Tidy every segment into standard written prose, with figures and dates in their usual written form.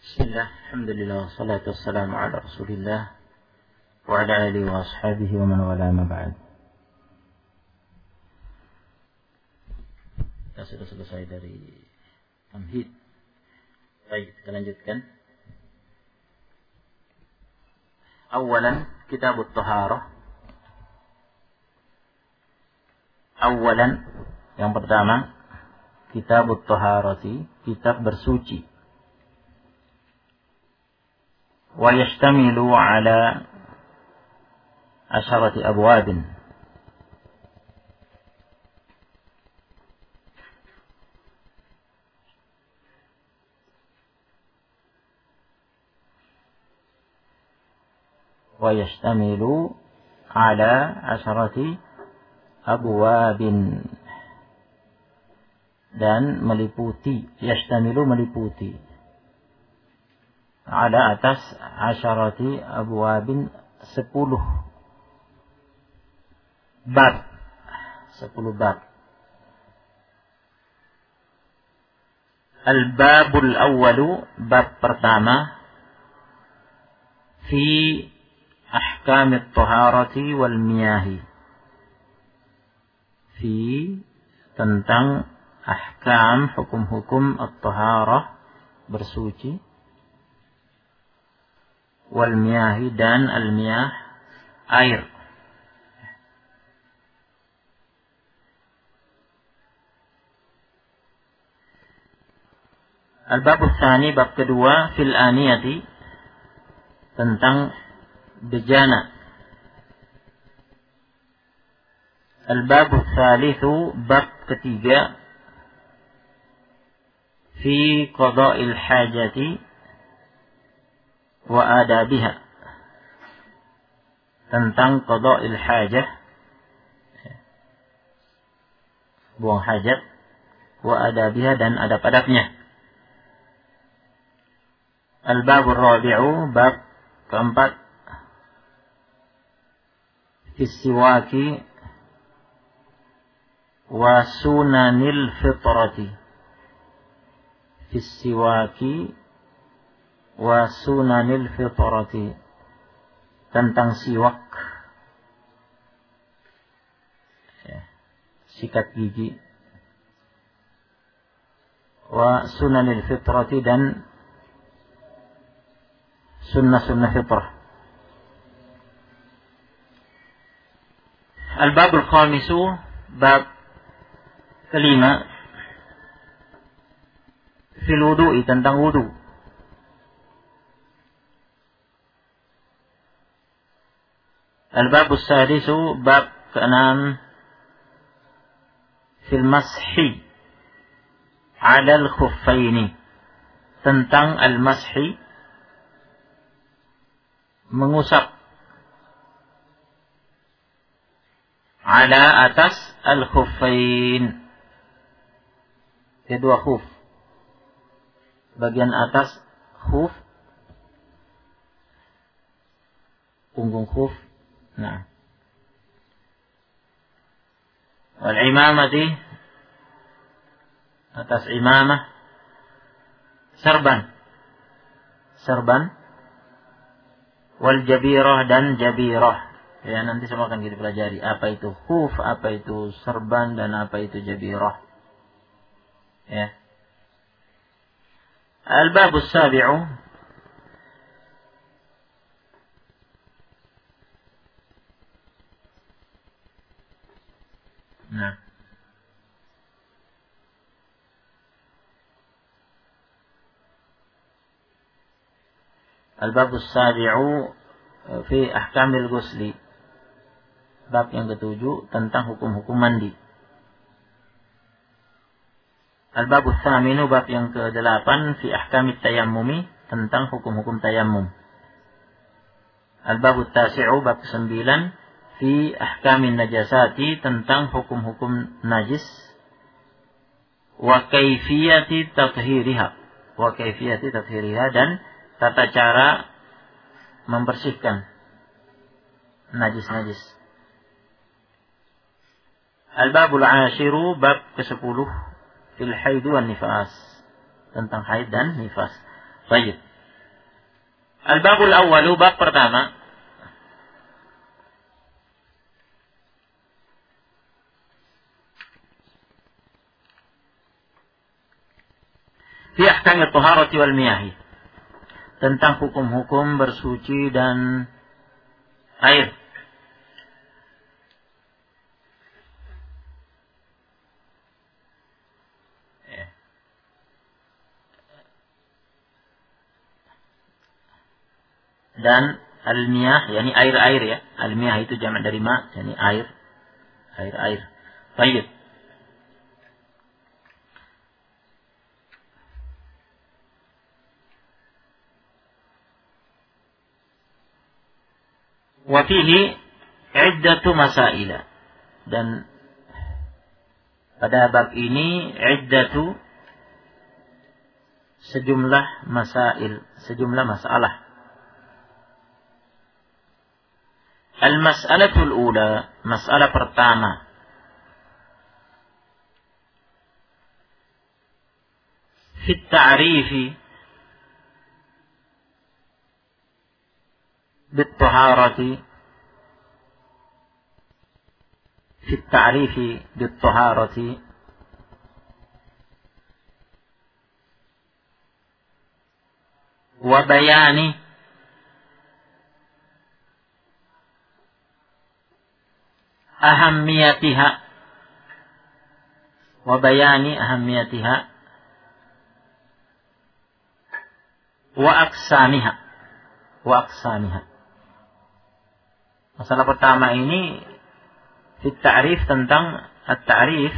Bismillah, alhamdulillah, wassalatu wassalamu ala rasulillah wa ala alihi wa ashabihi wa man wala ma ba'd. Kita sudah selesai dari tamhid. Baik, kita lanjutkan. Awalan, kitabut taharah. Awalan, yang pertama, kitabut taharati, kitab bersuci. Wa yashtamilu ala 10 abwabin. Wa yashtamilu ala 10 abwabin. Dan meliputi, yashtamilu meliputi, ada atas 10 abwabin, 10 bab, 10 bab. Al-babul awwalu, bab pertama, fi ahkamit taharati wal miyahi, fi tentang ahkam, hukum-hukum at-taharah, bersuci, wal miyahi dan al-miyah, air. Al-bab tsani, bab kedua, fil aniyati, tentang bejana. Al-bab tsalitsu, bab ketiga, fi qada'il hajati wa adabiha, tentang qada'il hajah, buang hajat, wa adabiha dan adab-adabnya. Al-babur rabi'u, bab keempat, fi siwaki wa sunanil fitrati, fi siwaki wa sunanil fitrati, tentang siwak, sikat gigi, wa sunanil fitrati dan sunnah-sunnah fitrah. Al-babul khamisu, bab kelima, fil wudu'i, tentang wudu. Al-babus sadisu, bab keenam, fil mashi ala al-khuffaini, tentang al-mashi, mengusap, ala atas al-khuffain, kedua khuf, bagian atas khuf, punggung khuf. Nah, wal imamati, atas imamah, serban, serban, wal jabirah dan jabirah. Ya, nanti semua akan kita pelajari apa itu khuf, apa itu serban, dan apa itu jabirah. Ya. Al-babus sabi'u, nah, al-babus sabi'u fi ahkamil ghusli, bab yang ketujuh, tentang hukum-hukum mandi. Al-babus tsaminu, bab yang ke-8, fi ahkamit tayammumi, tentang hukum-hukum tayammum. Al-babut tasi'u, bab ke-9, fi ahkamin najasati, tentang hukum-hukum najis, wa kaifiyati tathhiriha, wa kaifiyati tathhiriha, dan tata cara membersihkan najis-najis. Al-babul ashiru, bab ke-10, fil haid wan nifas, tentang haid dan nifas. Baik, Al-babul awwalu, bab pertama. Fi ahkam at-taharati wal miyahi. Tentang hukum-hukum bersuci dan air. Dan al-miyah, yakni air-air ya. Al-miyah itu jamak dari ma, yakni air. Air-air. Baik. Wa fihi iddatu masaila. Dan pada bab ini iddatu sejumlah masail, sejumlah masalah. Al-mas'alatul ula, masalah pertama. Fi at-ta'rifi bit-taharati. Fi at-ta'rifi bit-taharati wa bayani ahammiyatiha wa bayani ahammiyatiha wa aqsamiha Masalah pertama ini fit ta'rif, tentang at-ta'rif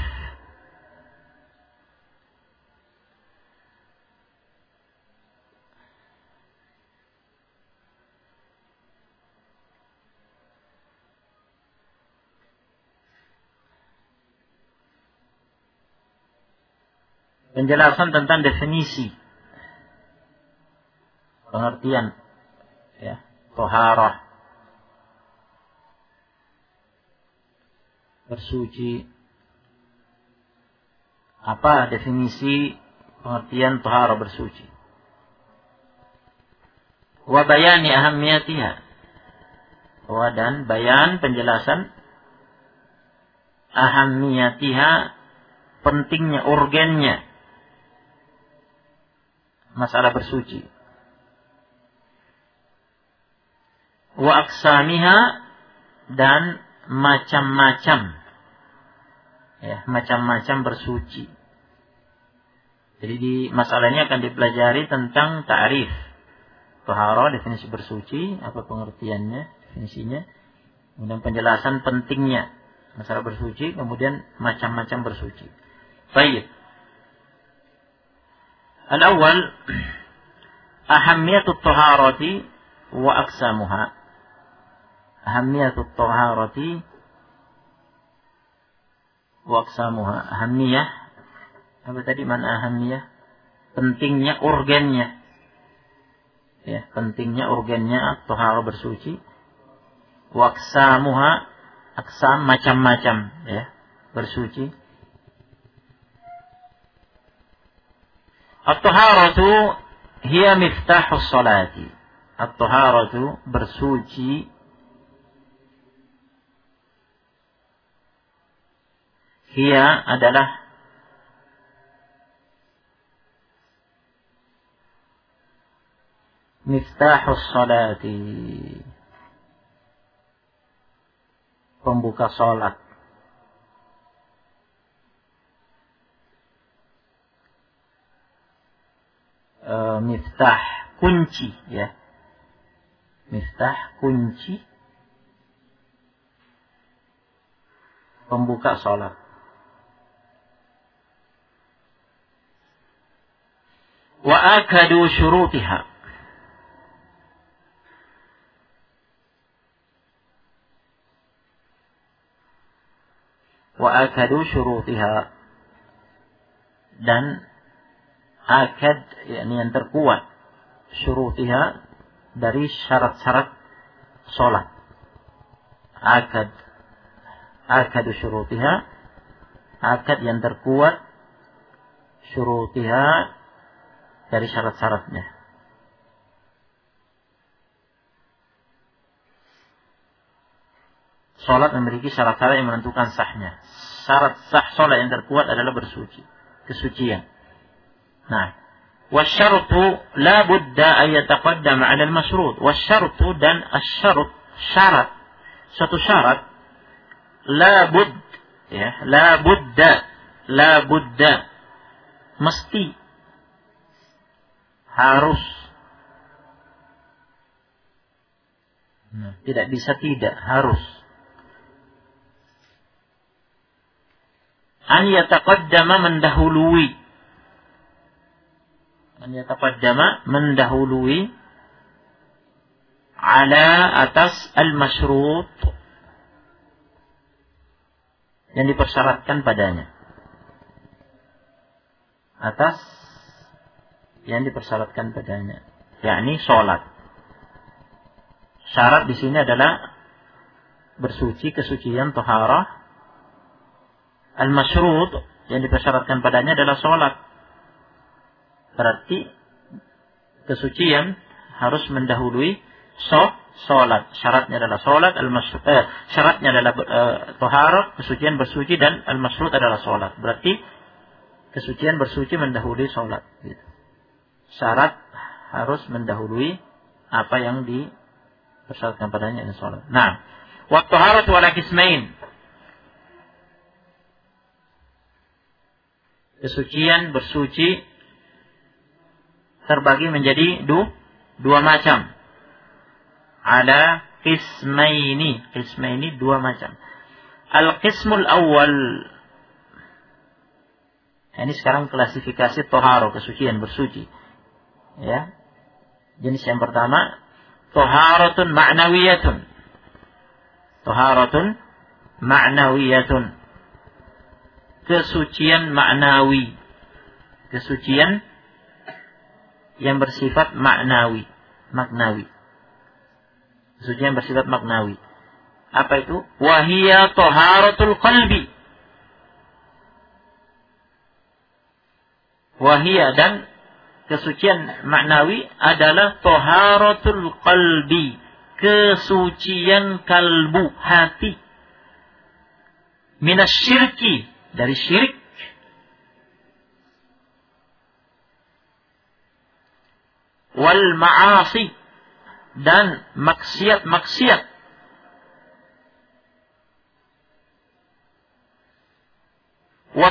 penjelasan tentang definisi, pengertian ya, thaharah, bersuci. Apa definisi pengertian thaharah, bersuci? Wa bayani ahammiyatiha, dan bayan, penjelasan ahammiyatiha, pentingnya, urgennya masalah bersuci. Wa aqsamiha, dan macam-macam ya, macam-macam bersuci. Jadi di masalah ini akan dipelajari tentang ta'rif thaharah, definisi bersuci, apa pengertiannya, definisinya, kemudian penjelasan pentingnya masalah bersuci, kemudian macam-macam bersuci. Baik. Al-awwal ahammiyatut taharati wa aqsamuha. Ahammiyatut taharati wa aqsamuha. Ahammiyah, apa tadi mana ahammiyah? Pentingnya, urgennya. Ya, pentingnya, urgennya taharah, bersuci. Wa aqsamuha, aqsam, macam-macam ya, bersuci. At-taharatu hiya miftahus salati. At-taharatu, bersuci, hiya adalah miftahus salati, pembuka salat. Miftah, kunci ya. Miftah, kunci, pembuka salat. Wa akadu syurutiha. Wa akadu syurutiha, dan akad, yakni yang terkuat, syurutiha, dari syarat-syarat salat. Akad syurutiha, akad yang terkuat, syurutiha, dari syarat-syaratnya. Salat memiliki syarat-syarat yang menentukan sahnya. Syarat sah salat yang terkuat adalah bersuci, kesucian. Nah, wasyartu la budda an yataqaddama 'ala al-masyrut. Wasyartu dan asy-syarut, syarat, suatu syarat, la bud, ya, la budda, mesti, harus. Nah, tidak bisa tidak, harus. An yataqaddama, mendahului. An yataqaddama, mendahului. Ala, atas, al-masyrut, yang dipersyaratkan padanya. Atas yang dipersyaratkan padanya, yakni sholat. Syarat di sini adalah bersuci, kesucian, taharah. Al-masyrut yang dipersyaratkan padanya adalah sholat. Berarti kesucian harus mendahului sholat. Syaratnya adalah sholat, syaratnya adalah taharah, kesucian bersuci, dan al-masyrut adalah sholat. Berarti kesucian bersuci mendahului sholat. Gitu. Syarat harus mendahului apa yang dipersyaratkan padanya, ini sholat. Nah, wa taharatu ala qismain. Kesucian bersuci terbagi menjadi dua macam. Ada qismaini. Qismaini dua macam. Al-qismul awal. Ini sekarang klasifikasi toharo, kesucian bersuci. Ya. Jenis yang pertama, toharatun ma'nawiyatun. Toharatun ma'nawiyatun. Kesucian maknawi. Kesucian yang bersifat maknawi. Kesucian bersifat maknawi. Apa itu? Wahiyya taharatul qalbi. Wahiyya, dan kesucian maknawi adalah taharatul qalbi. Kesucian kalbu, hati. Minasyirki, dari syirik. Wal ma'asi, dan maksiat-maksiat. Wa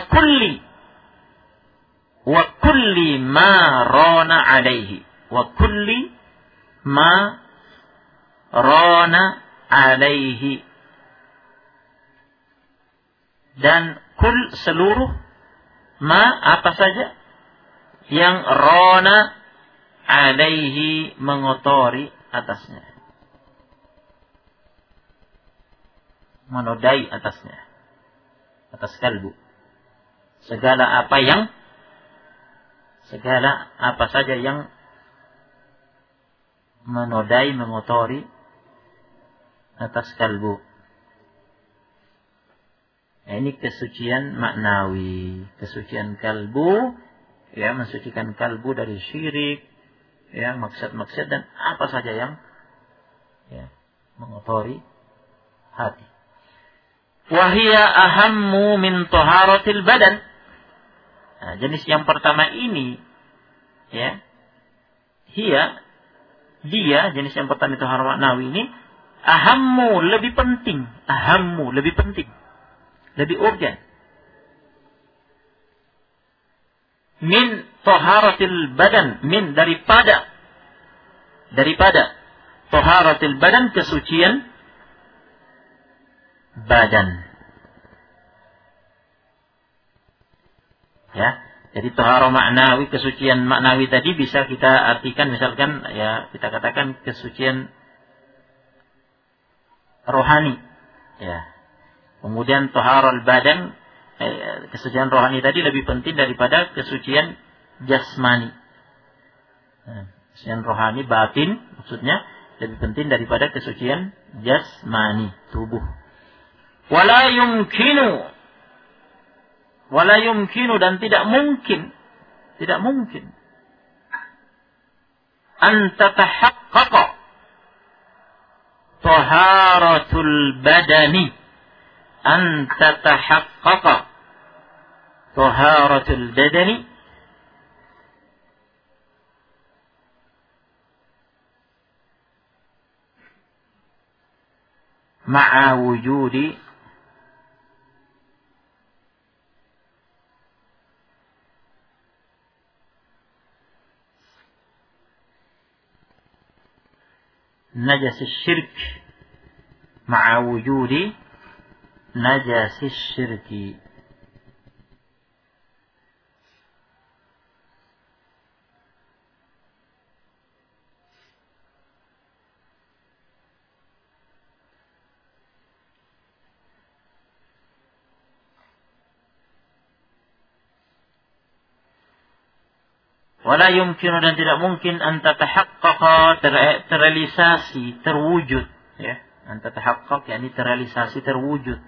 kulli ma rana alaihi. Wa kulli ma rana alaihi. Dan kul, seluruh, ma, apa saja yang rona alaihi, mengotori atasnya, menodai atasnya, atas kalbu. Segala apa saja yang menodai, mengotori atas kalbu. Nah, ini kesucian maknawi, kesucian kalbu, ya, mensucikan kalbu dari syirik, ya, maksiat-maksiat, dan apa saja yang, ya, mengotori hati. Wahia ahammu min taharatil badan. Nah, jenis yang pertama ini, ya, dia jenis yang pertama itu tahara maknawi ini, ahammu, lebih penting, lebih urgen. Min taharatil badan, min daripada taharatil badan, kesucian badan. Ya, jadi tahara maknawi, kesucian maknawi tadi bisa kita artikan, misalkan, ya, kita katakan kesucian rohani, ya. Kemudian taharul badan, kesucian rohani tadi lebih penting daripada kesucian jasmani. Kesucian rohani batin maksudnya lebih penting daripada kesucian jasmani, tubuh. Wala yumkinu, dan tidak mungkin an tatahaqqaqa, taharatul badani an tatahaqqaqa. Taharatul badani ma'a wujudi najas syirk, ma'a wujudi najas syirki. Wala yumkinu, dan tidak mungkin an tatahaqqaqa, terrealisasi, terwujud, ya. An tatahaqqaq yakni terrealisasi, terwujud,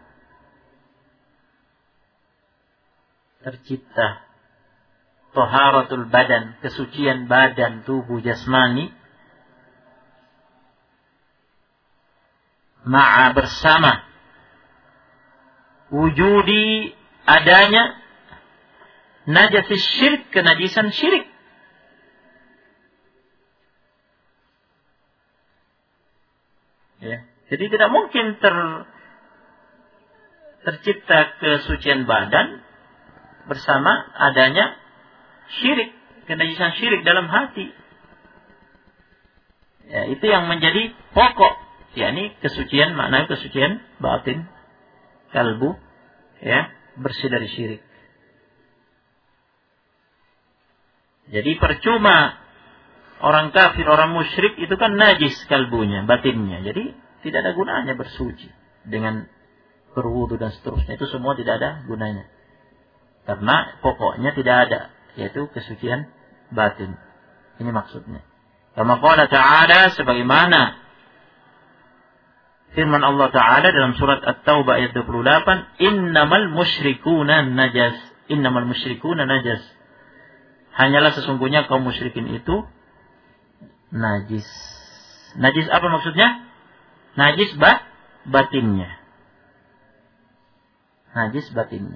tercipta. Taharatul badan, kesucian badan, tubuh jasmani, ma'a bersama wujudi adanya najasis syirik, kenajisan syirik. Ya. Jadi tidak mungkin tercipta kesucian badan bersama adanya syirik, kenajisan syirik dalam hati. Ya, itu yang menjadi pokok, yakni kesucian, makna kesucian batin, kalbu, ya, bersih dari syirik. Jadi percuma orang kafir, orang musyrik itu kan najis kalbunya, batinnya. Jadi tidak ada gunanya bersuci dengan berwudu dan seterusnya. Itu semua tidak ada gunanya. Karena pokoknya tidak ada, yaitu kesucian batin. Ini maksudnya. Kama qala ta'ala, sebagaimana firman Allah Ta'ala dalam surat At-Taubah ayat 28, innamal musyrikuna najas. Innamal musyrikuna najas. Hanyalah sesungguhnya kaum musyrikin itu najis. Najis apa maksudnya? Najis batinnya. Najis batinnya.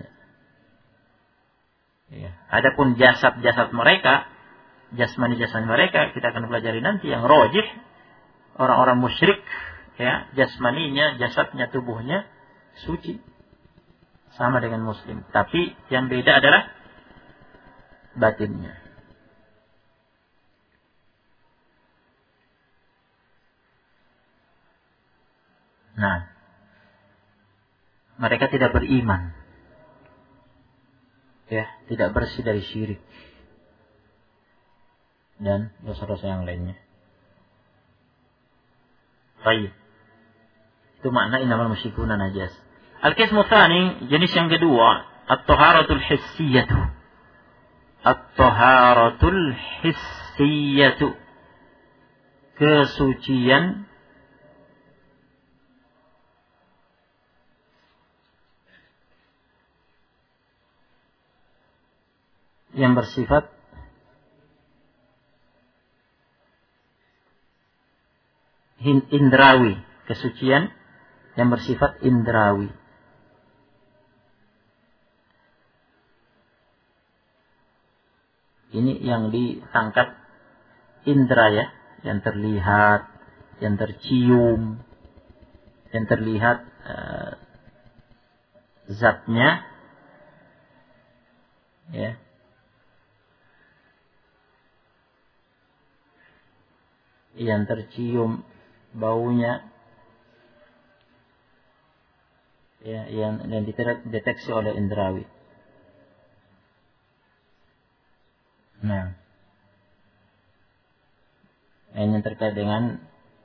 Ya. Adapun jasad-jasad mereka, jasmani-jasmani mereka, kita akan pelajari nanti yang rajih, orang-orang musyrik, ya, jasmaninya, jasadnya, tubuhnya suci, sama dengan muslim. Tapi yang beda adalah batinnya. Nah, mereka tidak beriman, ya, tidak bersih dari syirik dan dosa-dosa yang lainnya. Baik, itu makna innamal musyrikuna najas. Al-qismu tsani, jenis yang kedua, at-taharatul hissiyatu. At-taharatul hissiyatu, kesucian yang bersifat indrawi, kesucian yang bersifat indrawi. Ini yang ditangkap indra, ya, yang terlihat, yang tercium, yang terlihat zatnya, ya. Yang tercium baunya, ya, yang dideteksi oleh indrawi. Nah, yang terkait dengan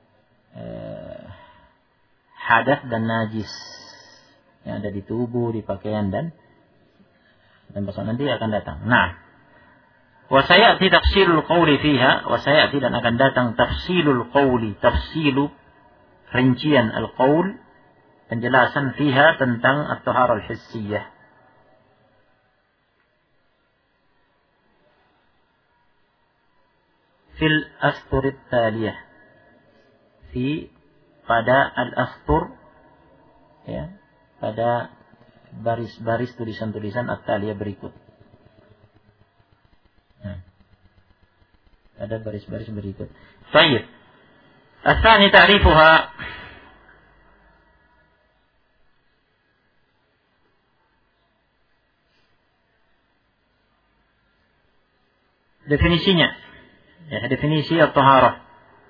hadas dan najis yang ada di tubuh, di pakaian dan besok nanti akan datang. Nah, wasayati tafsilul qawli fiha, wasayati dan akan datang tafsilul qawli, tafsilu rincian al-qawl, penjelasan fiha tentang at-taharah al-hissiyah. Fil asturit taliyah, fi pada al-astur, ya, pada baris-baris tulisan-tulisan at-taliyah berikut. Ada baris-baris berikut. Baik. Asani ta'rifuha. Definisinya. Ya, definisi at-taharah.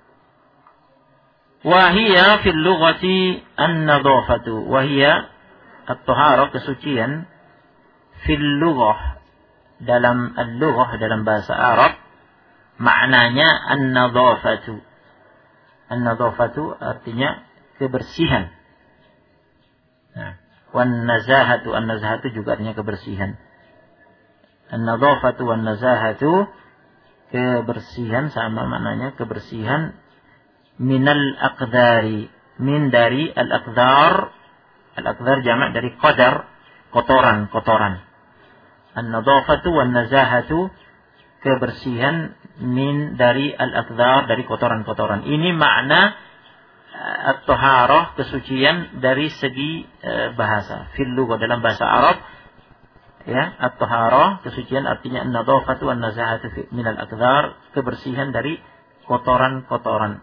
Wa hiya fil lughati an-nadhafatu. Wa hiya at-taharah, kesucian, fil lughah, dalam al-lughah, dalam bahasa Arab, maknanya an-nadhafatu. An-nadhafatu artinya kebersihan. Nah, wan-nazahatu, an-nazahatu juga artinya kebersihan. An-nadhafatu wan-nazahatu, kebersihan, sama maknanya kebersihan, minal aqdari, min dari al-aqdar. Al-aqdar jamak dari qadar, kotoran-kotoran. An-nadhafatu wan-nazahatu, kebersihan, min dari al-aqdar, dari kotoran-kotoran. Ini makna at-taharah, kesucian dari segi bahasa. Fil lughah, dalam bahasa Arab, ya, at-taharah, kesucian artinya an-nadhafatu wan-nazahatu min al-aqdar, kebersihan dari kotoran-kotoran.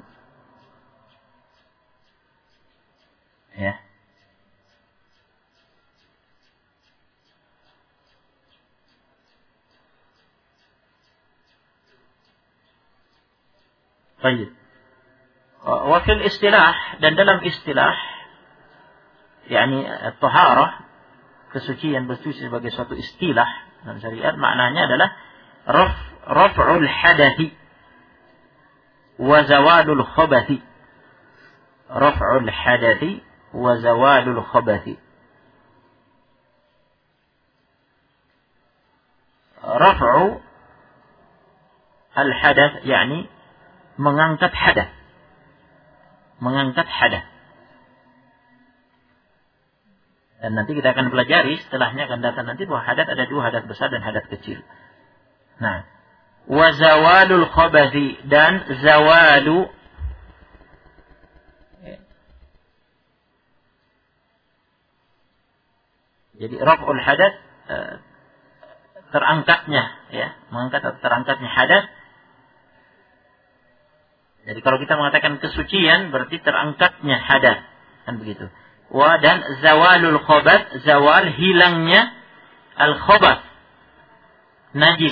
Ya. Baik. Wa fil istilah, dan dalam istilah, yakni taharah, kesucian, bersuci sebagai suatu istilah dalam syariat, maknanya adalah raf'ul hadathi wa zawalul khabathi. Raf'ul hadathi wa zawalul khabathi. Raf'u al-hadath, yakni mengangkat hadath. Mengangkat hadath. Dan nanti kita akan pelajari, setelahnya akan datang nanti bahwa hadath ada dua, hadath besar dan hadath kecil. Nah, wa zawalul khabathi, dan zawalu, jadi raf'ul hadath, terangkatnya, ya, mengangkat atau terangkatnya hadath. Jadi kalau kita mengatakan kesucian berarti terangkatnya hadath, kan begitu. Wa, dan zawalul khabath, zawal, hilangnya al-khabath, najis.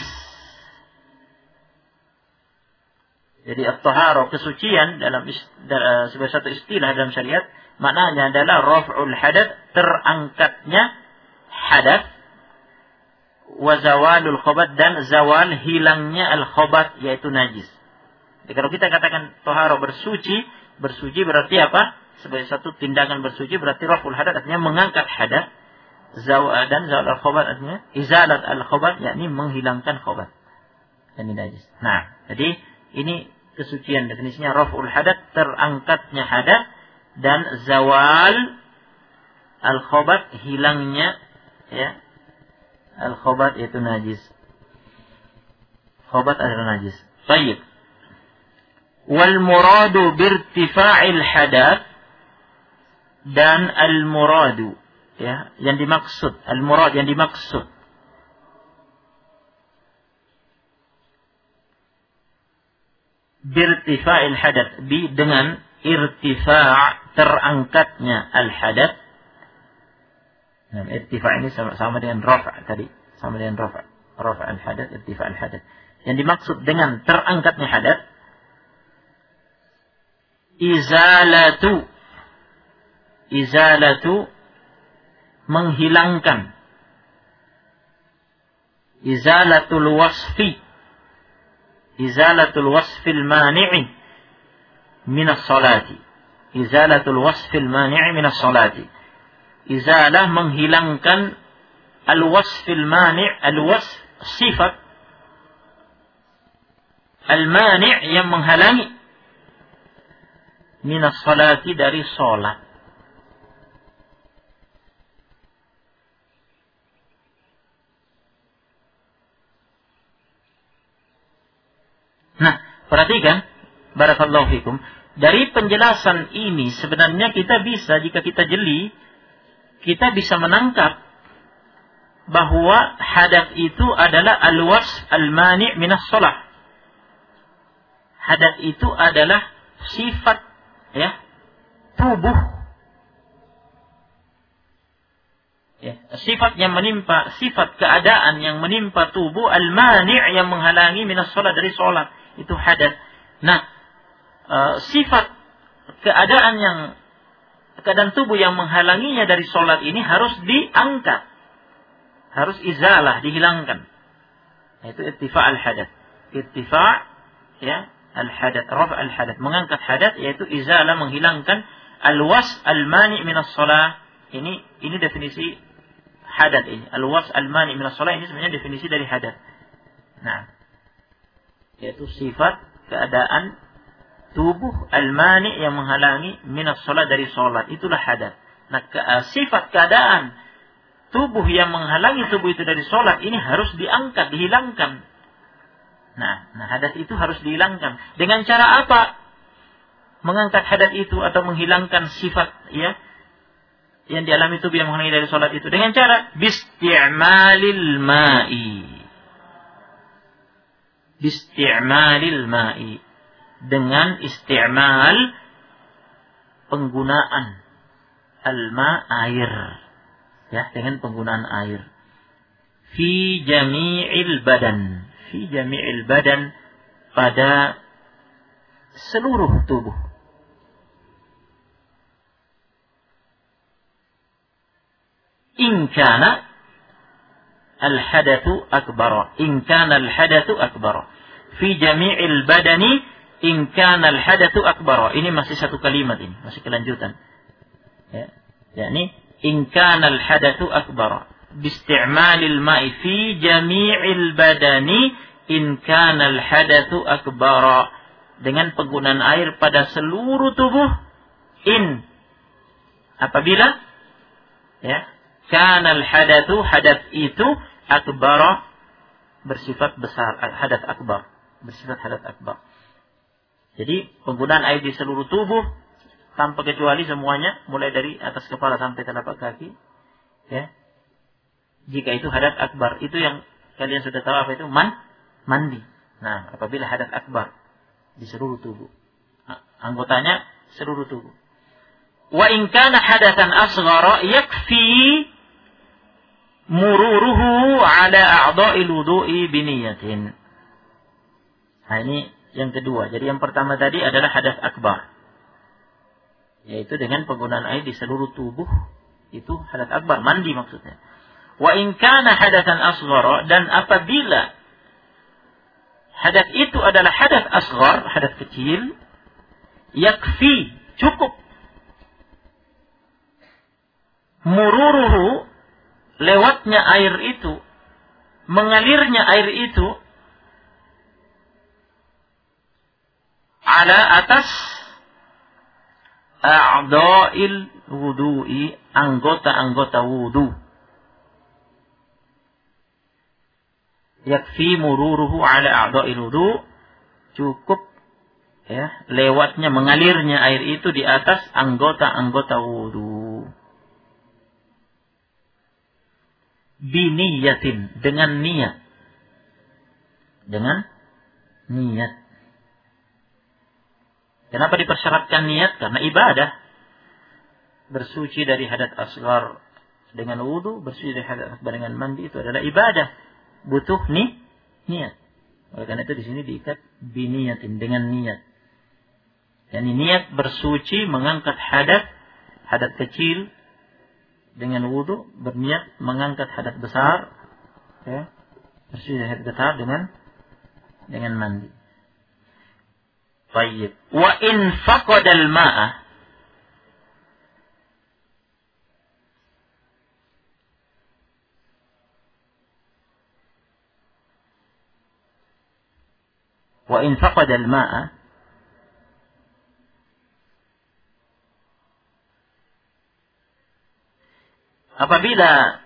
Jadi at-taharah, kesucian, dalam sebagai satu istilah dalam syariat, maknanya adalah raf'ul hadath, terangkatnya hadath, wa zawalul khabath, dan zawal, hilangnya al-khabath, yaitu najis. Jadi kalau kita katakan taharah, bersuci berarti apa? Sebagai satu tindakan bersuci berarti raf'ul hadath, artinya mengangkat hadath, dan zawal al-khabath artinya izalat al-khabath, yakni menghilangkan khabath, yakni najis. Nah, jadi ini kesucian, definisinya raf'ul hadath, terangkatnya hadath, dan zawal al-khabath, hilangnya, ya, al-khabath yaitu najis. Khabath adalah najis. Baik. Wal muradu birtifa'il hadath, dan al muradu, ya, yang dimaksud, al murad yang dimaksud, birtifa'il hadath, dengan irtifa', terangkatnya al hadath. Nah, irtifa' ini sama dengan rafa' tadi, sama dengan rafa' al hadath, irtifa' al hadath. Yang dimaksud dengan terangkatnya hadath, izalatu, menghilangkan, izalatul wasfil mani'i minas salati. Izalatul wasfil mani'i minas salati. Izalah, menghilangkan al-wasfil mani', al-wasf, sifat al-mani' yang menghalangi, minas salati, dari salat. Nah, perhatikan, barakallahu fikum, Dari penjelasan ini sebenarnya kita bisa, jika kita jeli, kita bisa menangkap bahwa hadath itu adalah al-wasf al-mani' minas shalah. Hadath itu adalah sifat ya tubuh, ya, sifat yang menimpa, sifat keadaan yang menimpa tubuh, al-mani' yang menghalangi minas shalah, dari salat. Itu hadath. Nah, sifat keadaan tubuh yang menghalanginya dari sholat ini harus diangkat, harus izalah, dihilangkan. Itu irtifa' al-hadath. Irtifa' ya al-hadath, raf' al-hadath, mengangkat hadath, yaitu izalah, menghilangkan al-was al-mani' minas shalah. Ini definisi hadath ini. Al-was al-mani' minas shalah ini sebenarnya definisi dari hadath. Nah, yaitu sifat keadaan tubuh al-mani' yang menghalangi minas shalah, dari sholat. Itulah hadath. Nah, sifat keadaan tubuh yang menghalangi tubuh itu dari sholat ini harus diangkat, dihilangkan. Nah, hadath itu harus dihilangkan. Dengan cara apa mengangkat hadath itu atau menghilangkan sifat ya yang dialami tubuh yang menghalangi dari sholat itu? Dengan cara bisti'malil ma'i. Bisti'malil ma'i, dengan isti'mal, penggunaan al-ma', air, ya, dengan penggunaan air. Fi jami'il badan, fi jami'il badan, pada seluruh tubuh. In kana al-hadatsu akbar, in kana al-hadatsu akbar. Fi jami'il badani in kana al-hadatsu akbar. Ini masih satu kalimat, ini masih kelanjutan. Ya. Yani in kana al-hadatsu akbar biisti'malil ma'i fi jami'il badani in kana al-hadatsu akbar. Dengan penggunaan air pada seluruh tubuh, in, apabila ya kana al-hadatsu, hadath itu, akbar, bersifat besar, hadath akbar, bersifat hadath akbar. Jadi penggunaan air di seluruh tubuh tanpa kecuali semuanya, mulai dari atas kepala sampai telapak kaki, ya. Jika itu hadath akbar, itu yang kalian sudah tahu apa itu? Mandi. Nah, apabila hadath akbar di seluruh tubuh, anggotanya seluruh tubuh. Wa in kana hadatsan asghara yakfi mururuhu ala a'dha'il wudu'i biniyatin. Nah, ini yang kedua. Jadi yang pertama tadi adalah hadath akbar, yaitu dengan penggunaan air di seluruh tubuh, itu hadath akbar, mandi maksudnya. Wa in kana hadatsan asghara, dan apabila hadath itu adalah hadath asghar, hadath kecil, yakfi, cukup, mururuhu, lewatnya air itu, mengalirnya air itu, ala atas a'dha'il wudu'i, anggota-anggota wudu. Yakfi mururuhu ala a'dha'il wudu, cukup ya lewatnya, mengalirnya air itu di atas anggota-anggota wudu. Biniyatin, dengan niat. Dengan niat. Kenapa dipersyaratkan niat? Karena ibadah. Bersuci dari hadath asghar dengan wudu, bersuci dari hadath akbar dengan mandi, itu adalah ibadah. Butuh niat. Oleh karena itu di sini diikat biniyatin, dengan niat. Yani niat bersuci, mengangkat hadath kecil dengan wudu, berniat mengangkat hadath besar, ya, bersuci dari hadath besar dengan mandi. Baik. Wa in faqadal ma'a, wa in faqadal ma'a, apabila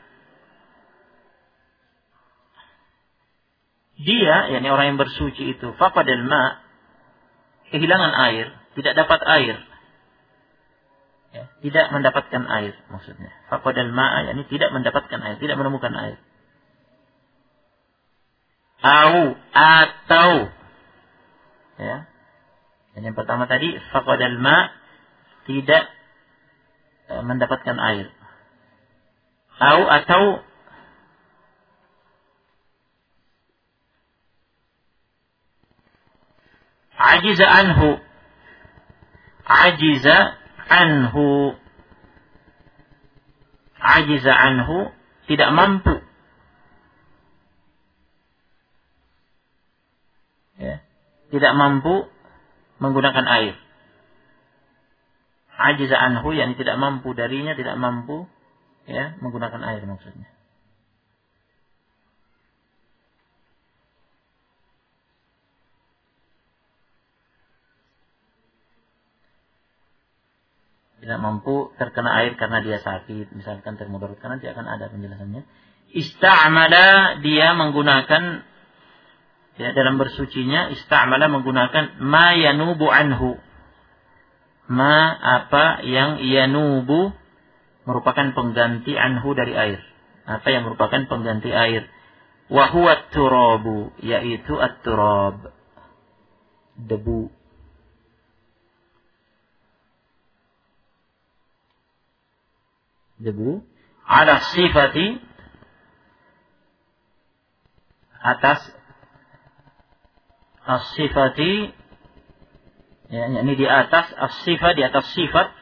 dia, yakni orang yang bersuci itu, faqadal ma', kehilangan air, tidak dapat air. Ya, tidak mendapatkan air maksudnya. Faqadal ma'a yakni tidak mendapatkan air, tidak menemukan air. Atau ya. Yang pertama tadi faqadal ma' tidak mendapatkan air. Atau ajiza anhu. Ajiza anhu tidak mampu. Ya, tidak mampu menggunakan air. Ajiza anhu yakni tidak mampu darinya, tidak mampu ya menggunakan air maksudnya. Tidak mampu terkena air karena dia sakit, misalkan termudarat, karena nanti akan ada penjelasannya. Ista'mala dia menggunakan ya dalam bersucinya, ista'mala menggunakan ma yanubu anhu. Ma apa yang yanubu merupakan pengganti anhu dari air. Apa yang merupakan pengganti air. Wa huwa at-turabu, yaitu at-turab. Debu. Debu ala sifati atas as-sifati ya ini di atas as-sifat, di atas sifat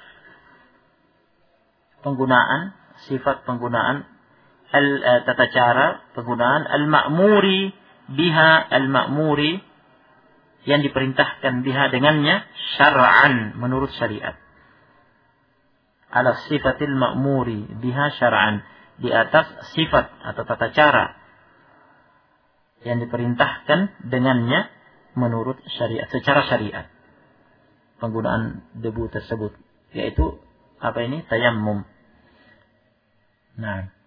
penggunaan, sifat penggunaan tata cara penggunaan al-ma'muri biha, al-ma'muri yang diperintahkan biha dengannya syar'an menurut syariat. Ala sifatil ma'muri biha syar'an, di atas sifat atau tata cara yang diperintahkan dengannya menurut syariat, secara syariat penggunaan debu tersebut, yaitu apa ini? Tayammum. Nah,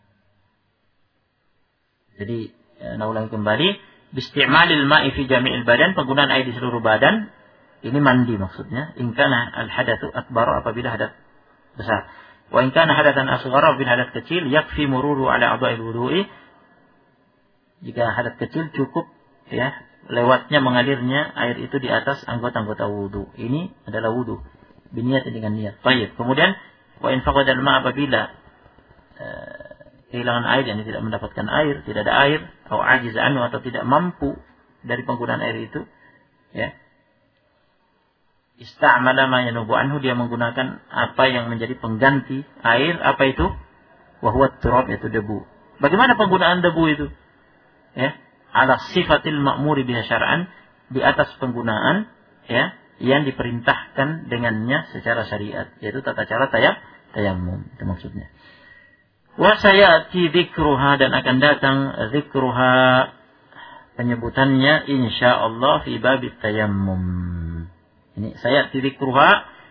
jadi ulangi kembali, bisti'malil ma'i fi jami'il badan, penggunaan air di seluruh badan, ini mandi maksudnya. In kana al hadatsu akbar, apabila hadat besar. Wa in kana hadatan asghara, bin hadat kecil, yakfi mururu ala a'dha'il wudu'i. Jika hadat kecil cukup ya lewatnya mengalirnya air itu di atas anggota-anggota wudu. Ini adalah wudu biniat dengan niat. Baik. Kemudian wa in faqadal ma', apabila kehilangan air, yang tidak mendapatkan air, tidak ada air, atau ajiz anhu atau tidak mampu dari penggunaan air itu, ya. Ista'mala ma yanubu anhu, dia menggunakan apa yang menjadi pengganti air, apa itu? Wa huwa turab, yaitu debu. Bagaimana penggunaan debu itu? Ya, ala sifatil ma'muri biha syar'an, di atas penggunaan ya yang diperintahkan dengannya secara syariat, yaitu tata cara tayammum, itu maksudnya. Wa sayati dzikruha, dan akan datang dzikruha penyebutannya insyaallah fi babit tayammum. Ini sayati dzikruha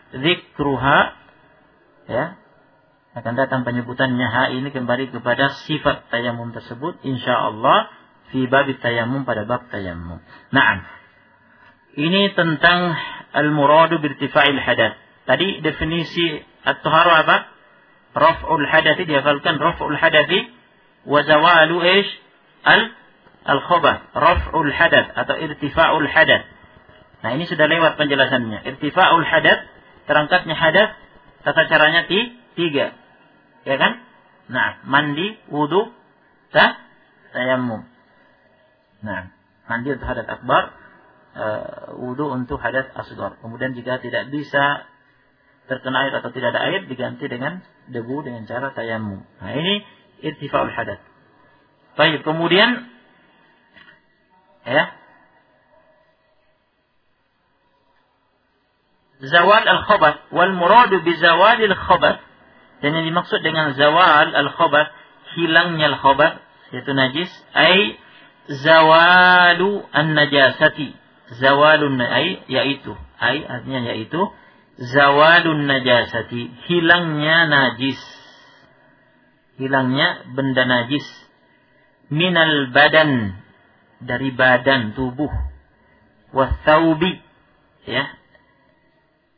ya, akan datang penyebutannya. Ha ini kembali kepada sifat tayammum tersebut insyaallah fi babit tayammum, pada bab tayammum. Naam. Ini tentang al-muradu birtifa'il hadath. Tadi definisi at-taharah apa? Raf'ul hadathi, dihafalkan raf'ul hadathi wa zawalu ish al-khabath. Raf'ul hadath atau irtifa'ul hadath. Nah, ini sudah lewat penjelasannya. Irtifa'ul hadath, terangkatnya hadath, tata caranya tiga. Ya kan? Nah, mandi, wudu, tayammum. Nah, mandi untuk hadath akbar, wudu untuk hadath asghar. Kemudian jika tidak bisa terkena air atau tidak ada air, diganti dengan debu dengan cara tayammum. Nah, ini irtifa'ul hadath. Baik, kemudian ya, zawal al-khabath, wal muradu bi zawalil khabath, dan yang dimaksud dengan zawal al-khabath, hilangnya al-khabath, yaitu najis, ai zawalu an-najasati. Zawalun yaitu artinya yaitu zawalun najasati, hilangnya najis, hilangnya benda najis, minal badan, dari badan tubuh, wathaubi, ya,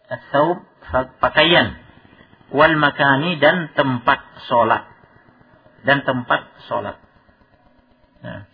Ats-tsaub pakaian, wal makani dan tempat sholat. Nah.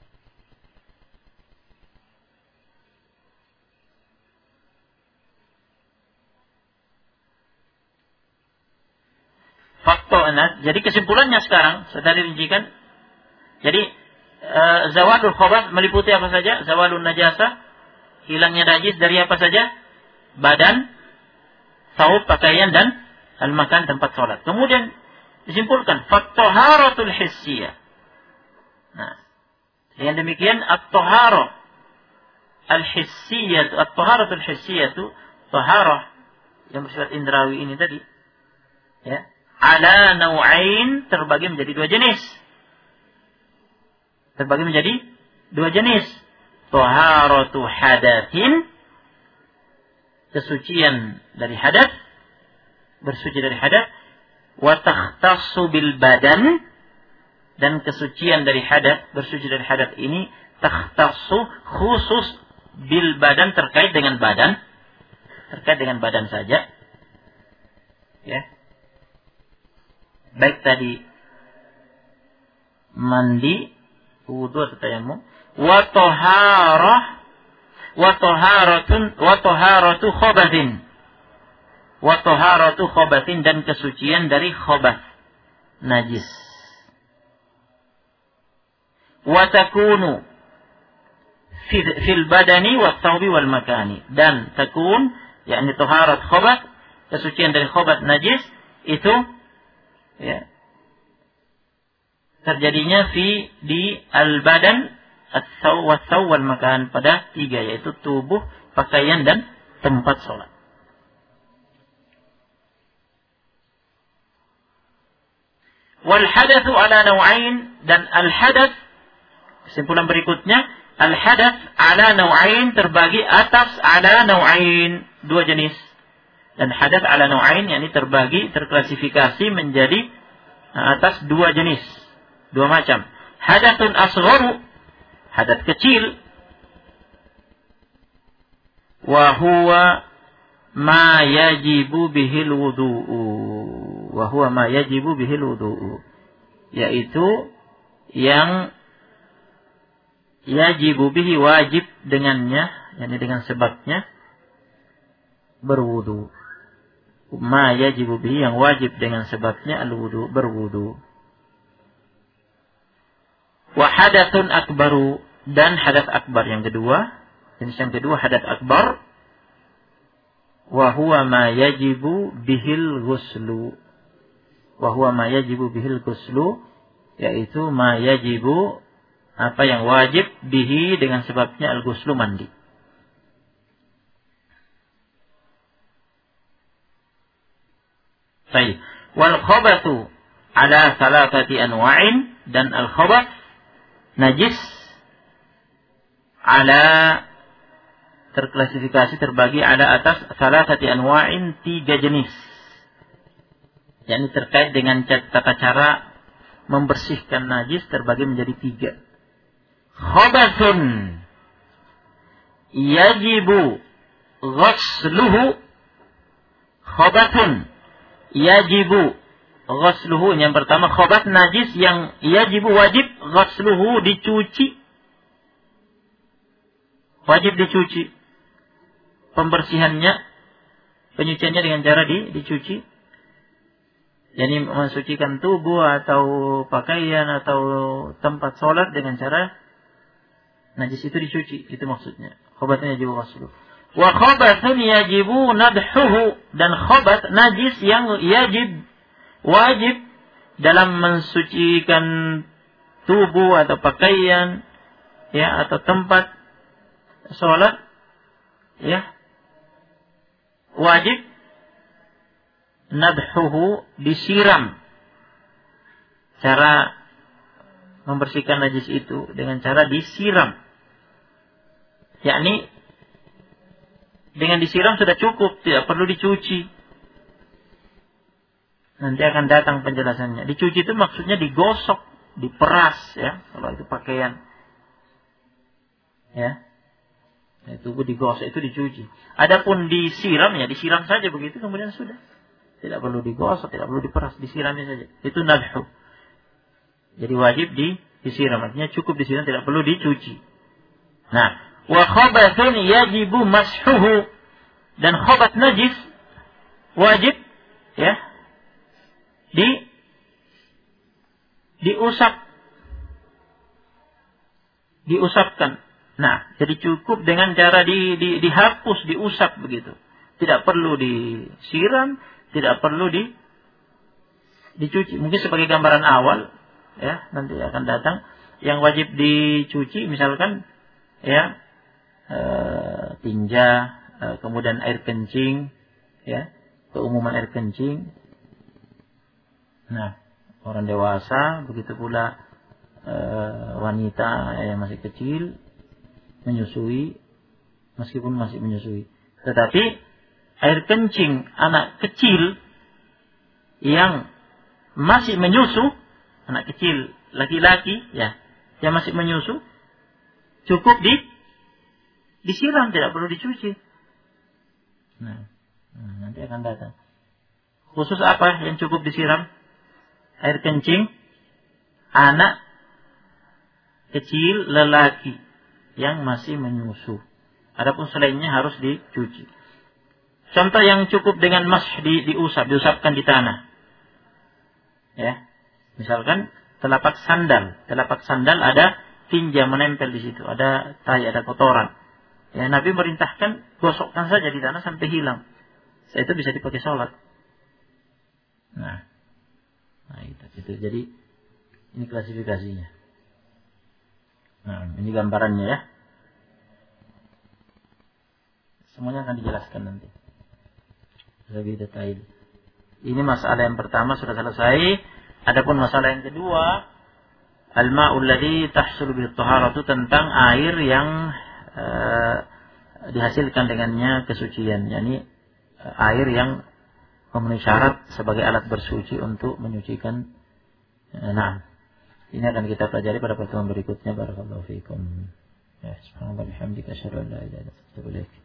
Jadi kesimpulannya sekarang saya tadi rincikan. Jadi zawalul khabath meliputi apa saja? Zawalun najasah, hilangnya najis dari apa saja? Badan, tsaub pakaian, dan al-makan tempat sholat. Kemudian disimpulkan at-taharatul hissiyah. Nah, dengan demikian at-taharah al-hissiyah, at-taharatul hissiyah itu taharah yang bersifat indrawi ini tadi, ya, ala nau'ain terbagi menjadi dua jenis. Taharatu hadatsin, kesucian dari hadat, bersuci dari hadat, wa takhtassu bil badan, dan kesucian dari hadat, bersuci dari hadat ini takhtassu khusus bil badan, terkait dengan badan saja, ya. Baik tadi mandi, wudu atau tayammum, wa taharatu khabathin, dan kesucian dari khabath, najis. Wa takunu fil badani wa thawbi wal makani, dan takun yakni taharat khabath, kesucian dari khabath najis itu, ya, terjadinya di al-badan, at-thawb wal makan, pada tiga, yaitu tubuh, pakaian, dan tempat sholat. Wal hadatsu ala nau'ain, dan al-hadats, kesimpulan berikutnya, al-hadats ala nau'ain terbagi atas ala nau'ain, dua jenis. Dan hadats ala nau'ain yakni terbagi, terklasifikasi menjadi atas dua jenis, dua macam. Hadatsun asgharu, hadat kecil, wa huwa ma yajibu bihil wudu'u, yaitu yang yajibu bihi, wajib dengannya, yakni dengan sebabnya berwudu. Ma yajibu bihi, yang wajib dengan sebabnya al-wudu, berwudu. Wa hadatsun akbaru, dan hadas akbar yang kedua, jenis yang kedua hadas akbar, wa huwa ma yajibu bihil ghuslu, yaitu ma yajibu, apa yang wajib, bihi dengan sebabnya al-ghuslu, mandi. Baik. Wal khabathu ala thalathati anwa'in, dan al khabath najis ala terklasifikasi, terbagi ada atas thalathati anwa'in, tiga jenis. Yakni terkait dengan tata cara membersihkan najis terbagi menjadi tiga. Khabathun yajibu ghasluhu, khabathun yajibu ghasluhu, yang pertama khabath najis yang yajibu, wajib, ghasluhu dicuci, wajib dicuci, pembersihannya, penyuciannya dengan cara dicuci. Jadi mensucikan tubuh atau pakaian atau tempat sholat dengan cara najis itu dicuci, itu maksudnya. Khabathnya yajibu ghasluhu. Wa khabathun yajibu nadhuhu, dan khabath najis yang wajib dalam mensucikan tubuh atau pakaian, ya, atau tempat sholat, ya, wajib nadhuhu, disiram. Cara membersihkan najis itu dengan cara disiram, yakni dengan disiram sudah cukup, tidak perlu dicuci. Nanti akan datang penjelasannya. Dicuci itu maksudnya digosok, diperas, ya, kalau itu pakaian, ya. Tubuh digosok itu dicuci. Adapun disiram, ya disiram saja begitu kemudian sudah. Tidak perlu digosok, tidak perlu diperas, disiramnya saja. Itu nadhu. Jadi wajib disiram, artinya cukup disiram, tidak perlu dicuci. Nah, wa khabathun yajibu mashuhu, dan khabath najis wajib ya diusapkan. Nah, jadi cukup dengan cara dihapus, diusap begitu. Tidak perlu disiram, tidak perlu dicuci. Mungkin sebagai gambaran awal, ya, nanti akan datang yang wajib dicuci, misalkan, ya, tinja, kemudian air kencing, ya, keumuman air kencing. Nah, orang dewasa, begitu pula wanita yang masih kecil, menyusui, meskipun masih menyusui. Tetapi air kencing anak kecil yang masih menyusu, anak kecil laki-laki, ya, yang masih menyusu, cukup disiram, tidak perlu dicuci. Nah, nanti akan datang. Khusus apa yang cukup disiram? Air kencing anak kecil lelaki yang masih menyusu. Adapun selainnya harus dicuci. Contoh yang cukup dengan diusapkan di tanah. Ya. Misalkan telapak sandal ada tinja menempel di situ, ada tai, ada kotoran. Ya, Nabi merintahkan gosokkan saja di tanah sampai hilang. Itu bisa dipakai sholat. Nah itu. Jadi ini klasifikasinya. Nah, ini gambarannya ya. Semuanya akan dijelaskan nanti lebih detail. Ini masalah yang pertama sudah selesai. Adapun masalah yang kedua, al-ma'ul ladzi tahsulu bihi at-taharatu, tentang air yang dihasilkan dengannya kesucian, yakni air yang memenuhi syarat sebagai alat bersuci untuk menyucikan. Nah, ini akan kita pelajari pada pertemuan berikutnya. Barakallahu fiikum. Ya, subhanallah bihamdika asyhadu an la ilaha illa anta astaghfiruka wa atubu ilaik.